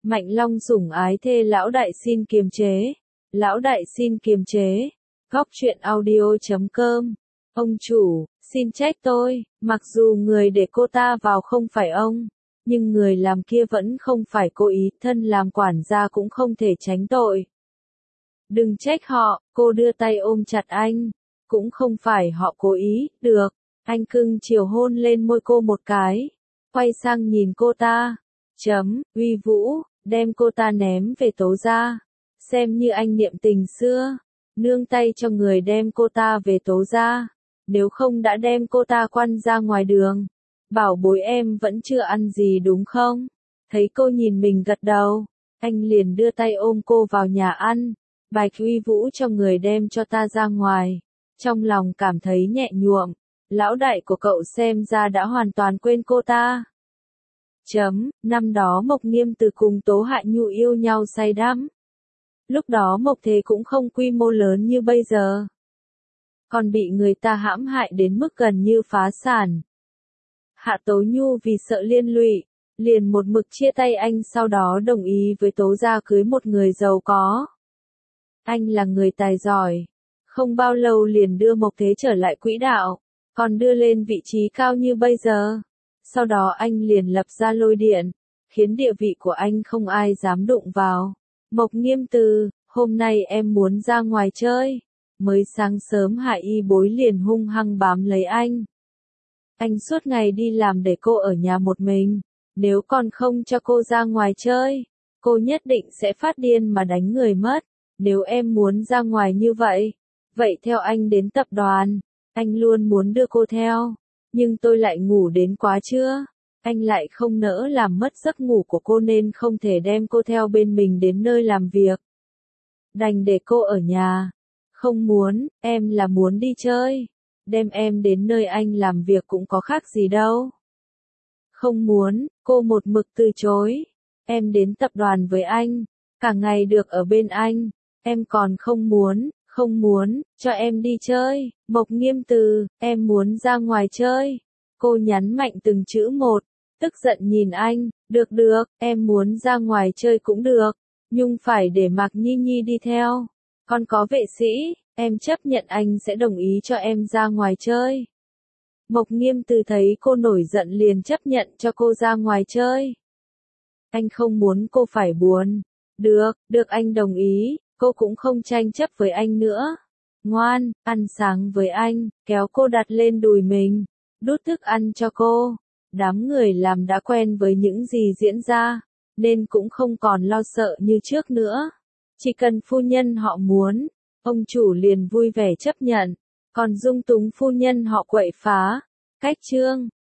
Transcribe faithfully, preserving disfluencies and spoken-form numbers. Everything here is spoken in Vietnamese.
Mạnh Long sủng ái thê lão đại xin kiềm chế. Lão đại xin kiềm chế. Góc truyện audio chấm com. Ông chủ, xin trách tôi, mặc dù người để cô ta vào không phải ông, nhưng người làm kia vẫn không phải cố ý, thân làm quản gia cũng không thể tránh tội. Đừng trách họ, cô đưa tay ôm chặt anh. Cũng không phải họ cố ý, được. Anh cưng chiều hôn lên môi cô một cái. Quay sang nhìn cô ta. Chấm, uy vũ, đem cô ta ném về Tố gia. Xem như anh niệm tình xưa. Nương tay cho người đem cô ta về Tố gia. Nếu không đã đem cô ta quăng ra ngoài đường. Bảo bối em vẫn chưa ăn gì đúng không? Thấy cô nhìn mình gật đầu. Anh liền đưa tay ôm cô vào nhà ăn. Bạch uy vũ cho người đem cho ta ra ngoài. Trong lòng cảm thấy nhẹ nhuộm. Lão đại của cậu xem ra đã hoàn toàn quên cô ta. Chấm, năm đó Mộc Nghiêm Từ cùng Tố Hạ Nhu yêu nhau say đắm. Lúc đó Mộc Thế cũng không quy mô lớn như bây giờ. Còn bị người ta hãm hại đến mức gần như phá sản. Hạ Tố Nhu vì sợ liên lụy, liền một mực chia tay anh, sau đó đồng ý với Tố gia cưới một người giàu có. Anh là người tài giỏi. Không bao lâu liền đưa Mộc Thế trở lại quỹ đạo, còn đưa lên vị trí cao như bây giờ. Sau đó anh liền lập ra lôi điện, khiến địa vị của anh không ai dám đụng vào. Mộc Nghiêm Từ, hôm nay em muốn ra ngoài chơi. Mới sáng sớm Hạ Y Bối liền hung hăng bám lấy anh. Anh suốt ngày đi làm để cô ở nhà một mình. Nếu còn không cho cô ra ngoài chơi, cô nhất định sẽ phát điên mà đánh người mất. Nếu em muốn ra ngoài như vậy, vậy theo anh đến tập đoàn. Anh luôn muốn đưa cô theo, nhưng tôi lại ngủ đến quá trưa. Anh lại không nỡ làm mất giấc ngủ của cô nên không thể đem cô theo bên mình đến nơi làm việc. Đành để cô ở nhà. Không muốn, em là muốn đi chơi. Đem em đến nơi anh làm việc cũng có khác gì đâu. Không muốn, cô một mực từ chối. Em đến tập đoàn với anh, cả ngày được ở bên anh. Em còn không muốn, không muốn, cho em đi chơi. Mộc Nghiêm Từ, em muốn ra ngoài chơi. Cô nhấn mạnh từng chữ một, tức giận nhìn anh. Được được, em muốn ra ngoài chơi cũng được, nhưng phải để Mạc Nhi Nhi đi theo. Còn có vệ sĩ, em chấp nhận anh sẽ đồng ý cho em ra ngoài chơi. Mộc Nghiêm Từ thấy cô nổi giận liền chấp nhận cho cô ra ngoài chơi. Anh không muốn cô phải buồn. Được, được anh đồng ý, cô cũng không tranh chấp với anh nữa. Ngoan, ăn sáng với anh, kéo cô đặt lên đùi mình, đút thức ăn cho cô. Đám người làm đã quen với những gì diễn ra, nên cũng không còn lo sợ như trước nữa. Chỉ cần phu nhân họ muốn, ông chủ liền vui vẻ chấp nhận. Còn dung túng phu nhân họ quậy phá. Cách chương